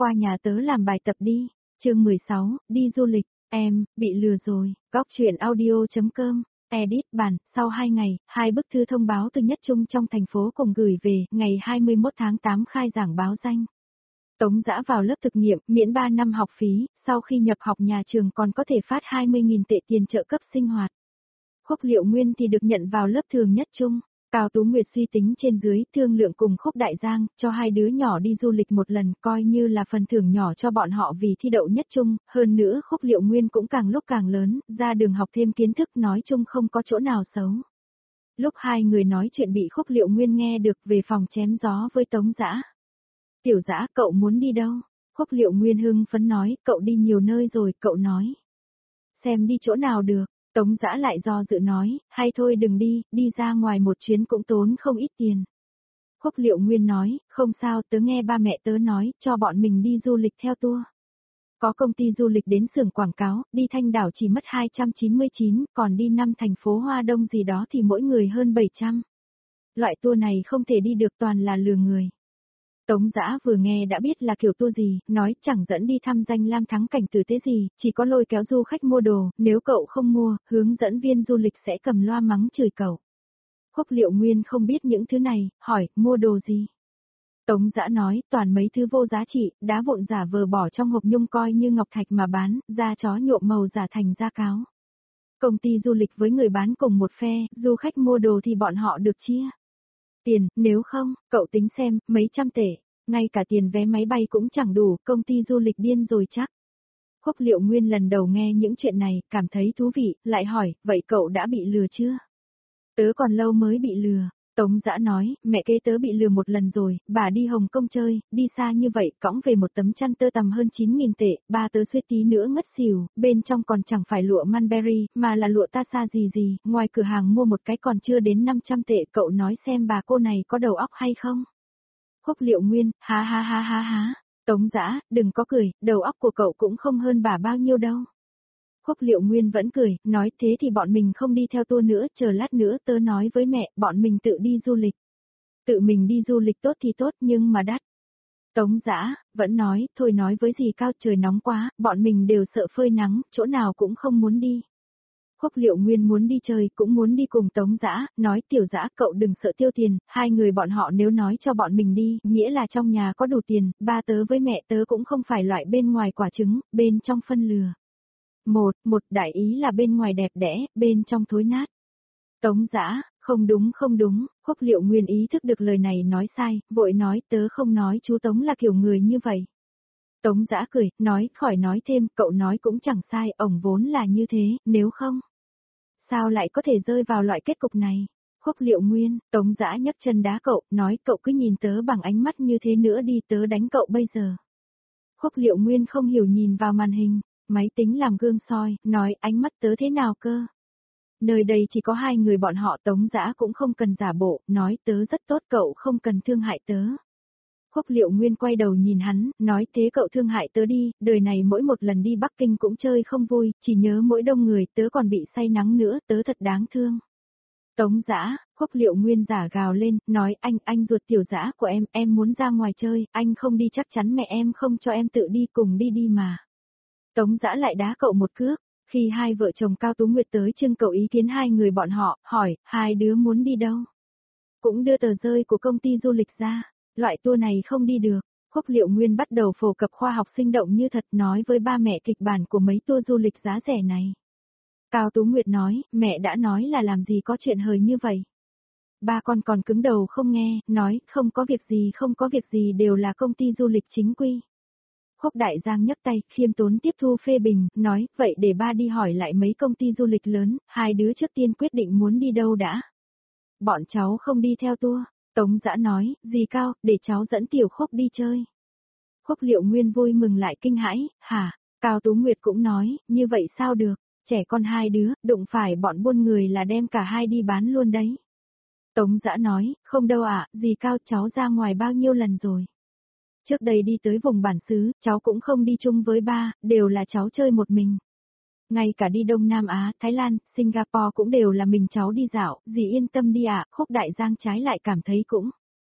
qua nhà tớ làm bài tập đi. Chương 16, đi du lịch, em, bị lừa rồi. Góc truyện audio.com, edit bản, sau 2 ngày, 2 bức thư thông báo từ Nhất Trung trong thành phố cùng gửi về, ngày 21 tháng 8 khai giảng báo danh. Tống Dã vào lớp thực nghiệm, miễn 3 năm học phí, sau khi nhập học nhà trường còn có thể phát 20.000 tệ tiền trợ cấp sinh hoạt. Khúc Liệu Nguyên thì được nhận vào lớp thường Nhất Trung. Cao Tú Nguyệt suy tính trên dưới, thương lượng cùng Khúc Đại Giang, cho hai đứa nhỏ đi du lịch một lần, coi như là phần thưởng nhỏ cho bọn họ vì thi đậu Nhất Trung, hơn nữa Khúc Liệu Nguyên cũng càng lúc càng lớn, ra đường học thêm kiến thức nói chung không có chỗ nào xấu. Lúc hai người nói chuyện bị Khúc Liệu Nguyên nghe được về phòng chém gió với Tống Dã. Tiểu Dã, cậu muốn đi đâu? Khúc Liệu Nguyên hưng phấn nói, cậu đi nhiều nơi rồi, cậu nói. Xem đi chỗ nào được. Tống Dã lại do dự nói, hay thôi đừng đi, đi ra ngoài một chuyến cũng tốn không ít tiền. Khúc Liệu Nguyên nói, không sao, tớ nghe ba mẹ tớ nói, cho bọn mình đi du lịch theo tour. Có công ty du lịch đến xưởng quảng cáo, đi Thanh Đảo chỉ mất 299, còn đi 5 thành phố Hoa Đông gì đó thì mỗi người hơn 700. Loại tour này không thể đi được, toàn là lừa người. Tống Dã vừa nghe đã biết là kiểu tour gì, nói chẳng dẫn đi thăm danh lam thắng cảnh tử tế gì, chỉ có lôi kéo du khách mua đồ, nếu cậu không mua, hướng dẫn viên du lịch sẽ cầm loa mắng chửi cậu. Khúc Liệu Nguyên không biết những thứ này, hỏi, mua đồ gì? Tống Dã nói, toàn mấy thứ vô giá trị, đá vụn giả vờ bỏ trong hộp nhung coi như ngọc thạch mà bán, da chó nhuộm màu giả thành da cáo. Công ty du lịch với người bán cùng một phe, du khách mua đồ thì bọn họ được chia tiền, nếu không, cậu tính xem, mấy trăm tệ, ngay cả tiền vé máy bay cũng chẳng đủ, công ty du lịch điên rồi chắc. Khúc Liệu Nguyên lần đầu nghe những chuyện này, cảm thấy thú vị, lại hỏi, vậy cậu đã bị lừa chưa? Tớ còn lâu mới bị lừa. Tống Dã nói, mẹ kế tớ bị lừa một lần rồi, bà đi Hồng Kông chơi, đi xa như vậy, cõng về một tấm chăn tơ tằm hơn 9.000 tệ, ba tớ suýt tí nữa ngất xỉu, bên trong còn chẳng phải lụa Mulberry, mà là lụa Tassa gì, ngoài cửa hàng mua một cái còn chưa đến 500 tệ, cậu nói xem bà cô này có đầu óc hay không? Khúc Liệu Nguyên, ha ha ha ha ha, Tống Dã, đừng có cười, đầu óc của cậu cũng không hơn bà bao nhiêu đâu. Khúc Liệu Nguyên vẫn cười, nói thế thì bọn mình không đi theo tour nữa, chờ lát nữa tớ nói với mẹ, bọn mình tự đi du lịch. Tự mình đi du lịch tốt thì tốt nhưng mà đắt. Tống Dã, vẫn nói, thôi nói với dì Cao trời nóng quá, bọn mình đều sợ phơi nắng, chỗ nào cũng không muốn đi. Khúc Liệu Nguyên muốn đi chơi, cũng muốn đi cùng Tống Dã, nói Tiểu Dã cậu đừng sợ tiêu tiền, hai người bọn họ nếu nói cho bọn mình đi, nghĩa là trong nhà có đủ tiền, ba tớ với mẹ tớ cũng không phải loại bên ngoài quả trứng, bên trong phân lừa. Một đại ý là bên ngoài đẹp đẽ, bên trong thối nát. Tống Dã, không đúng, Khúc Liệu Nguyên ý thức được lời này nói sai, vội nói tớ không nói chú Tống là kiểu người như vậy. Tống Dã cười, nói, khỏi nói thêm, cậu nói cũng chẳng sai, ổng vốn là như thế, nếu không. Sao lại có thể rơi vào loại kết cục này? Khúc Liệu Nguyên, Tống Dã nhấc chân đá cậu, nói cậu cứ nhìn tớ bằng ánh mắt như thế nữa đi, tớ đánh cậu bây giờ. Khúc Liệu Nguyên không hiểu nhìn vào màn hình. Máy tính làm gương soi, nói ánh mắt tớ thế nào cơ? Nơi đây chỉ có hai người bọn họ, Tống Dã cũng không cần giả bộ, nói tớ rất tốt cậu không cần thương hại tớ. Khúc Liệu Nguyên quay đầu nhìn hắn, nói thế cậu thương hại tớ đi, đời này mỗi một lần đi Bắc Kinh cũng chơi không vui, chỉ nhớ mỗi đông người tớ còn bị say nắng nữa, tớ thật đáng thương. Tống Dã, Khúc Liệu Nguyên giả gào lên, nói anh ruột Tiểu Dã của em muốn ra ngoài chơi, anh không đi chắc chắn mẹ em không cho em tự đi cùng đi mà. Tống Dã lại đá cậu một cước, khi hai vợ chồng Cao Tú Nguyệt tới trưng cầu ý kiến hai người bọn họ, hỏi, hai đứa muốn đi đâu? Cũng đưa tờ rơi của công ty du lịch ra, loại tour này không đi được. Khúc Liệu Nguyên bắt đầu phổ cập khoa học sinh động như thật nói với ba mẹ kịch bản của mấy tour du lịch giá rẻ này. Cao Tú Nguyệt nói, mẹ đã nói là làm gì có chuyện hời như vậy. Ba con còn cứng đầu không nghe, nói, không có việc gì đều là công ty du lịch chính quy. Khúc Đại Giang nhấc tay, khiêm tốn tiếp thu phê bình, nói, vậy để ba đi hỏi lại mấy công ty du lịch lớn, hai đứa trước tiên quyết định muốn đi đâu đã. Bọn cháu không đi theo tour. Tống Dã nói, dì Cao, để cháu dẫn Tiểu Khúc đi chơi. Khúc Liệu Nguyên vui mừng lại kinh hãi, hả? Cao Tú Nguyệt cũng nói, như vậy sao được, trẻ con hai đứa, đụng phải bọn buôn người là đem cả hai đi bán luôn đấy. Tống Dã nói, không đâu ạ, dì Cao cháu ra ngoài bao nhiêu lần rồi. Trước đây đi tới vùng bản xứ, cháu cũng không đi chung với ba, đều là cháu chơi một mình. Ngay cả đi Đông Nam Á, Thái Lan, Singapore cũng đều là mình cháu đi dạo, dì yên tâm đi ạ, Khúc Đại Giang trái lại cảm thấy cũng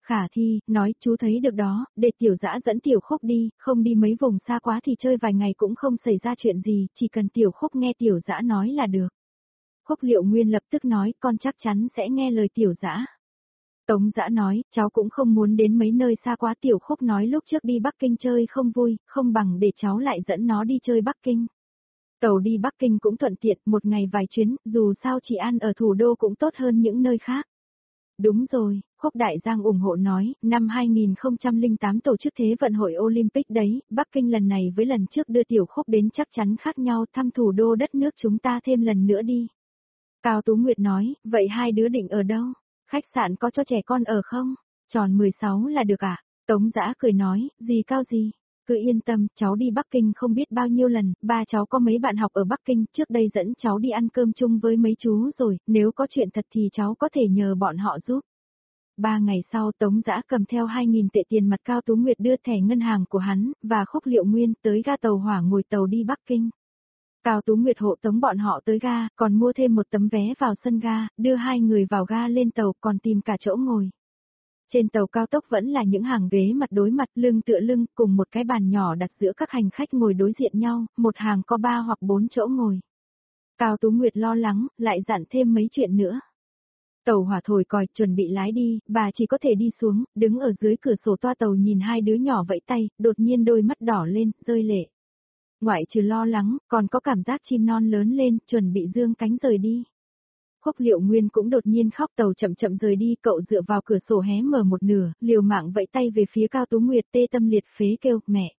Khả Thi, nói chú thấy được đó, để Tiểu Dã dẫn Tiểu Khúc đi, không đi mấy vùng xa quá thì chơi vài ngày cũng không xảy ra chuyện gì, chỉ cần Tiểu Khúc nghe Tiểu Dã nói là được. Khúc Liệu Nguyên lập tức nói, con chắc chắn sẽ nghe lời Tiểu Dã. Tống Dã nói, cháu cũng không muốn đến mấy nơi xa quá. Tiểu Khúc nói lúc trước đi Bắc Kinh chơi không vui, không bằng để cháu lại dẫn nó đi chơi Bắc Kinh. Tàu đi Bắc Kinh cũng thuận tiện, một ngày vài chuyến, dù sao chị ăn ở thủ đô cũng tốt hơn những nơi khác. Đúng rồi, Khúc Đại Giang ủng hộ nói, năm 2008 tổ chức Thế vận hội Olympic đấy, Bắc Kinh lần này với lần trước đưa Tiểu Khúc đến chắc chắn khác nhau, thăm thủ đô đất nước chúng ta thêm lần nữa đi. Cao Tú Nguyệt nói, vậy hai đứa định ở đâu? Khách sạn có cho trẻ con ở không? Tròn 16 là được ạ. Tống Dã cười nói, gì Cao gì? Cứ yên tâm, cháu đi Bắc Kinh không biết bao nhiêu lần, ba cháu có mấy bạn học ở Bắc Kinh, trước đây dẫn cháu đi ăn cơm chung với mấy chú rồi, nếu có chuyện thật thì cháu có thể nhờ bọn họ giúp. 3 ngày sau Tống Dã cầm theo 2.000 tệ tiền mặt. Cao Tú Nguyệt đưa thẻ ngân hàng của hắn, và Khúc Liệu Nguyên tới ga tàu hỏa ngồi tàu đi Bắc Kinh. Cao Tú Nguyệt hộ tống bọn họ tới ga, còn mua thêm một tấm vé vào sân ga, đưa hai người vào ga lên tàu, còn tìm cả chỗ ngồi. Trên tàu cao tốc vẫn là những hàng ghế mặt đối mặt, lưng tựa lưng, cùng một cái bàn nhỏ đặt giữa các hành khách ngồi đối diện nhau, một hàng có 3 hoặc 4 chỗ ngồi. Cao Tú Nguyệt lo lắng, lại dặn thêm mấy chuyện nữa. Tàu hỏa thổi còi, chuẩn bị lái đi, bà chỉ có thể đi xuống, đứng ở dưới cửa sổ toa tàu nhìn hai đứa nhỏ vẫy tay, đột nhiên đôi mắt đỏ lên, rơi lệ. Ngoại trừ lo lắng, còn có cảm giác chim non lớn lên, chuẩn bị dương cánh rời đi. Khúc Liệu Nguyên cũng đột nhiên khóc. Tàu chậm chậm rời đi, cậu dựa vào cửa sổ hé mở một nửa, liều mạng vẫy tay về phía Cao Tú Nguyệt, tê tâm liệt phế kêu, mẹ.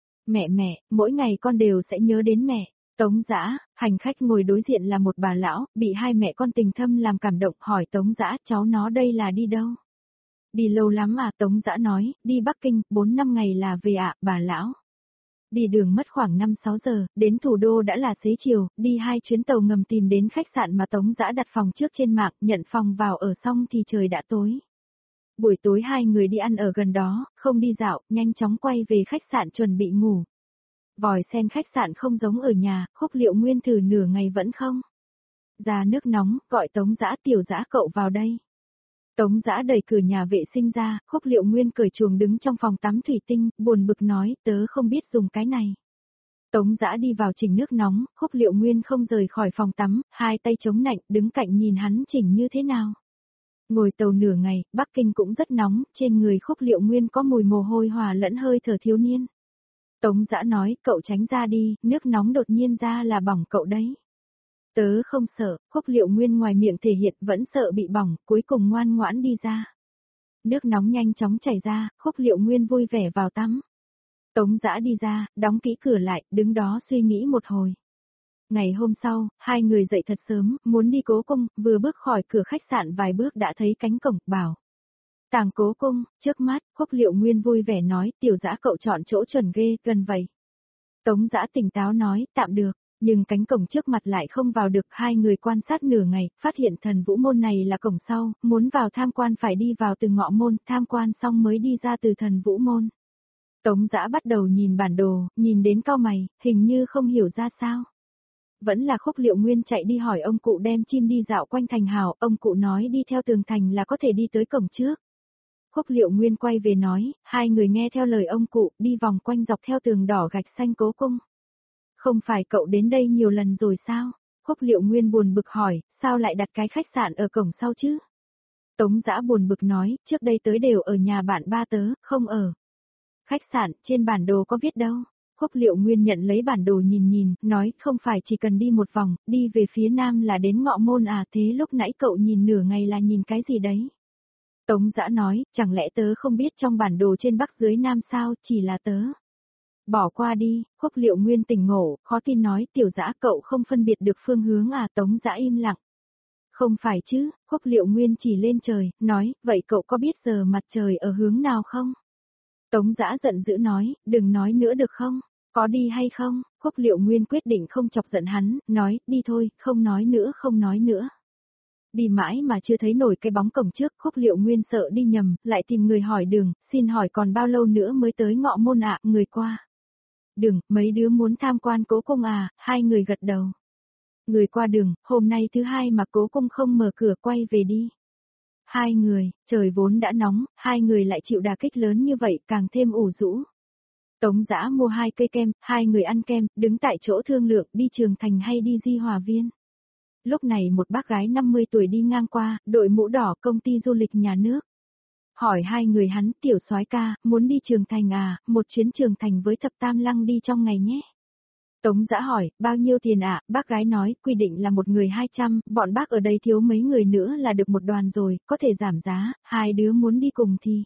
Mẹ, mỗi ngày con đều sẽ nhớ đến mẹ. Tống Dã, hành khách ngồi đối diện là một bà lão, bị hai mẹ con tình thâm làm cảm động, hỏi Tống Dã, cháu nó đây là đi đâu? Đi lâu lắm à? Tống Dã nói, đi Bắc Kinh, 4-5 ngày là về ạ, bà lão. Đi đường mất khoảng 5-6 giờ, đến thủ đô đã là xế chiều, đi 2 chuyến tàu ngầm tìm đến khách sạn mà Tống Dã đặt phòng trước trên mạng, nhận phòng vào ở xong thì trời đã tối. Buổi tối hai người đi ăn ở gần đó, không đi dạo, nhanh chóng quay về khách sạn chuẩn bị ngủ. Vòi sen khách sạn không giống ở nhà, Khúc Liệu Nguyên thử nửa ngày vẫn không. Ra nước nóng, gọi Tống Dã, Tiểu Dã cậu vào đây. Tống Dã đẩy cửa nhà vệ sinh ra, Khúc Liệu Nguyên cởi chuồng đứng trong phòng tắm thủy tinh, buồn bực nói, tớ không biết dùng cái này. Tống Dã đi vào chỉnh nước nóng, Khúc Liệu Nguyên không rời khỏi phòng tắm, hai tay chống nạnh, đứng cạnh nhìn hắn chỉnh như thế nào. Ngồi tàu nửa ngày, Bắc Kinh cũng rất nóng, trên người Khúc Liệu Nguyên có mùi mồ hôi hòa lẫn hơi thở thiếu niên. Tống Dã nói, cậu tránh ra đi, nước nóng đột nhiên ra là bỏng cậu đấy. Tớ không sợ, Khúc Liệu Nguyên ngoài miệng thể hiện vẫn sợ bị bỏng, cuối cùng ngoan ngoãn đi ra. Nước nóng nhanh chóng chảy ra, Khúc Liệu Nguyên vui vẻ vào tắm. Tống Dã đi ra, đóng kỹ cửa lại, đứng đó suy nghĩ một hồi. Ngày hôm sau, hai người dậy thật sớm, muốn đi Cố Cung, vừa bước khỏi cửa khách sạn vài bước đã thấy cánh cổng, bảo. Tàng Cố Cung, trước mắt, Khúc Liệu Nguyên vui vẻ nói, Tiểu Dã cậu chọn chỗ chuẩn ghê, gần vậy. Tống Dã tỉnh táo nói, tạm được, nhưng cánh cổng trước mặt lại không vào được. Hai người quan sát nửa ngày, phát hiện Thần Vũ Môn này là cổng sau, muốn vào tham quan phải đi vào từ ngọ môn, tham quan xong mới đi ra từ Thần Vũ Môn. Tống Dã bắt đầu nhìn bản đồ, nhìn đến cau mày, hình như không hiểu ra sao. Vẫn là Khúc Liệu Nguyên chạy đi hỏi ông cụ đem chim đi dạo quanh thành hào, ông cụ nói đi theo tường thành là có thể đi tới cổng trước. Khúc Liệu Nguyên quay về nói, hai người nghe theo lời ông cụ, đi vòng quanh dọc theo tường đỏ gạch xanh Cố Cung. Không phải cậu đến đây nhiều lần rồi sao? Khúc Liệu Nguyên buồn bực hỏi, sao lại đặt cái khách sạn ở cổng sau chứ? Tống Dã buồn bực nói, trước đây tới đều ở nhà bạn ba tớ, không ở. Khách sạn, trên bản đồ có viết đâu? Khúc Liệu Nguyên nhận lấy bản đồ nhìn nhìn, nói, không phải chỉ cần đi một vòng, đi về phía nam là đến ngọ môn à, thế lúc nãy cậu nhìn nửa ngày là nhìn cái gì đấy? Tống Dã nói, chẳng lẽ tớ không biết trong bản đồ trên bắc dưới nam sao, chỉ là tớ. Bỏ qua đi, Khúc Liệu Nguyên tỉnh ngộ, khó tin nói, Tiểu Dã cậu không phân biệt được phương hướng à? Tống Dã im lặng. Không phải chứ, Khúc Liệu Nguyên chỉ lên trời, nói, vậy cậu có biết giờ mặt trời ở hướng nào không? Tống Dã giận dữ nói, đừng nói nữa được không? Có đi hay không? Khúc Liệu Nguyên quyết định không chọc giận hắn, nói, đi thôi, không nói nữa, không nói nữa. Đi mãi mà chưa thấy nổi cái bóng cổng trước, Khúc Liệu Nguyên sợ đi nhầm, lại tìm người hỏi đường, xin hỏi còn bao lâu nữa mới tới ngọ môn ạ, người qua. Đường, mấy đứa muốn tham quan Cố Cung à? Hai người gật đầu. Người qua đường, hôm nay thứ hai mà Cố Cung không mở cửa, quay về đi. Hai người, trời vốn đã nóng, hai người lại chịu đả kích lớn như vậy càng thêm ủ rũ. Tống Dã mua 2 cây kem, hai người ăn kem, đứng tại chỗ thương lượng đi Trường Thành hay đi Di Hòa Viên. Lúc này một bác gái 50 tuổi đi ngang qua, đội mũ đỏ công ty du lịch nhà nước. Hỏi hai người hắn, tiểu soái ca, muốn đi Trường Thành à, một chuyến Trường Thành với Thập Tam Lăng đi trong ngày nhé. Tống Dã hỏi, bao nhiêu tiền ạ? Bác gái nói, quy định là một người 200, bọn bác ở đây thiếu mấy người nữa là được một đoàn rồi, có thể giảm giá, hai đứa muốn đi cùng thì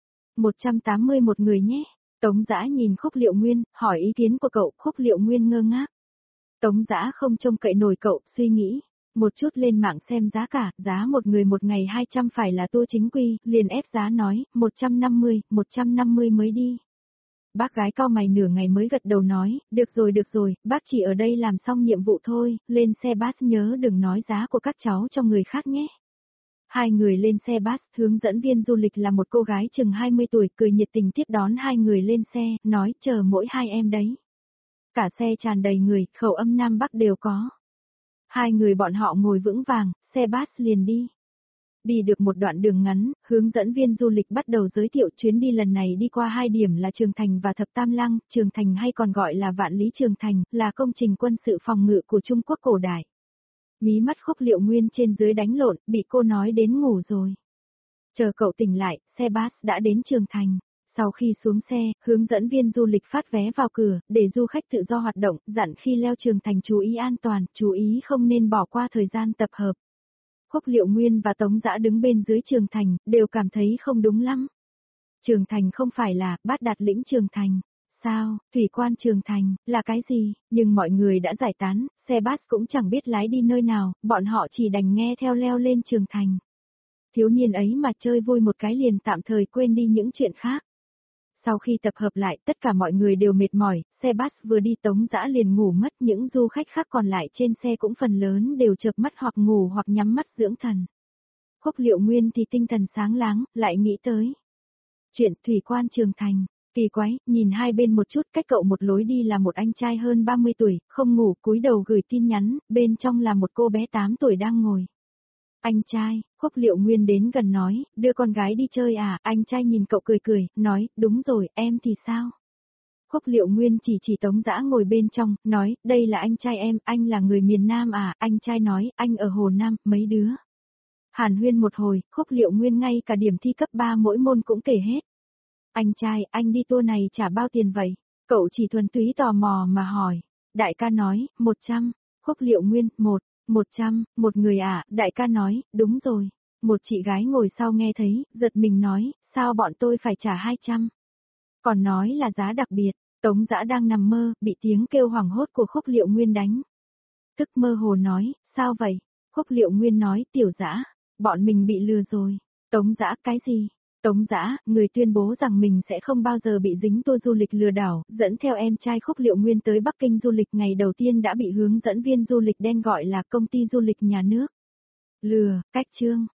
180 một người nhé. Tống Dã nhìn Khúc Liệu Nguyên, hỏi ý kiến của cậu, Khúc Liệu Nguyên ngơ ngác. Tống Dã không trông cậy nổi cậu, suy nghĩ. Một chút lên mạng xem giá cả, giá một người một ngày 200 phải là tour chính quy, liền ép giá nói, 150 mới đi. Bác gái cau mày nửa ngày mới gật đầu nói, được rồi, bác chỉ ở đây làm xong nhiệm vụ thôi, lên xe bus nhớ đừng nói giá của các cháu cho người khác nhé. Hai người lên xe bus, hướng dẫn viên du lịch là một cô gái chừng 20 tuổi, cười nhiệt tình tiếp đón hai người lên xe, nói chờ mỗi hai em đấy. Cả xe tràn đầy người, khẩu âm Nam Bắc đều có. Hai người bọn họ ngồi vững vàng, xe bus liền đi. Đi được một đoạn đường ngắn, hướng dẫn viên du lịch bắt đầu giới thiệu chuyến đi lần này đi qua hai điểm là Trường Thành và Thập Tam Lăng. Trường Thành hay còn gọi là Vạn Lý Trường Thành, là công trình quân sự phòng ngự của Trung Quốc cổ đại. Mí mắt Khúc Liệu Nguyên trên dưới đánh lộn, bị cô nói đến ngủ rồi. Chờ cậu tỉnh lại, xe bus đã đến Trường Thành. Sau khi xuống xe, hướng dẫn viên du lịch phát vé vào cửa, để du khách tự do hoạt động, dặn khi leo Trường Thành chú ý an toàn, chú ý không nên bỏ qua thời gian tập hợp. Khúc Liệu Nguyên và Tống Dã đứng bên dưới Trường Thành, đều cảm thấy không đúng lắm. Trường Thành không phải là Bát Đạt lĩnh Trường Thành. Sao, thủy quan Trường Thành, là cái gì? Nhưng mọi người đã giải tán, xe bus cũng chẳng biết lái đi nơi nào, bọn họ chỉ đành nghe theo leo lên Trường Thành. Thiếu niên ấy mà chơi vui một cái liền tạm thời quên đi những chuyện khác. Sau khi tập hợp lại, tất cả mọi người đều mệt mỏi, xe bus vừa đi Tống Dã liền ngủ mất, những du khách khác còn lại trên xe cũng phần lớn đều chợp mắt hoặc ngủ hoặc nhắm mắt dưỡng thần. Khúc Liệu Nguyên thì tinh thần sáng láng, lại nghĩ tới chuyện thủy quan Trường Thành. Kỳ quái, nhìn hai bên một chút, cách cậu một lối đi là một anh trai hơn 30 tuổi, không ngủ, cúi đầu gửi tin nhắn, bên trong là một cô bé 8 tuổi đang ngồi. Anh trai, Khúc Liệu Nguyên đến gần nói, đưa con gái đi chơi à, anh trai nhìn cậu cười, nói, đúng rồi, em thì sao? Khúc Liệu Nguyên chỉ Tống Dã ngồi bên trong, nói, đây là anh trai em, anh là người miền Nam à, anh trai nói, anh ở Hồ Nam, mấy đứa. Hàn huyên một hồi, Khúc Liệu Nguyên ngay cả điểm thi cấp 3 mỗi môn cũng kể hết. Anh trai, anh đi tour này trả bao tiền vậy? Cậu chỉ thuần túy tò mò mà hỏi. Đại ca nói, 100. Khúc Liệu Nguyên, 100, một người à, đại ca nói, đúng rồi. Một chị gái ngồi sau nghe thấy, giật mình nói, sao bọn tôi phải trả 200? Còn nói là giá đặc biệt, Tống Dã đang nằm mơ, bị tiếng kêu hoảng hốt của Khúc Liệu Nguyên đánh. Tức mơ hồ nói, sao vậy? Khúc Liệu Nguyên nói, tiểu Dã, bọn mình bị lừa rồi. Tống Dã, cái gì? Tống Dã, người tuyên bố rằng mình sẽ không bao giờ bị dính tour du lịch lừa đảo, dẫn theo em trai Khúc Liệu Nguyên tới Bắc Kinh du lịch ngày đầu tiên đã bị hướng dẫn viên du lịch đen gọi là công ty du lịch nhà nước. Lừa, cách chương.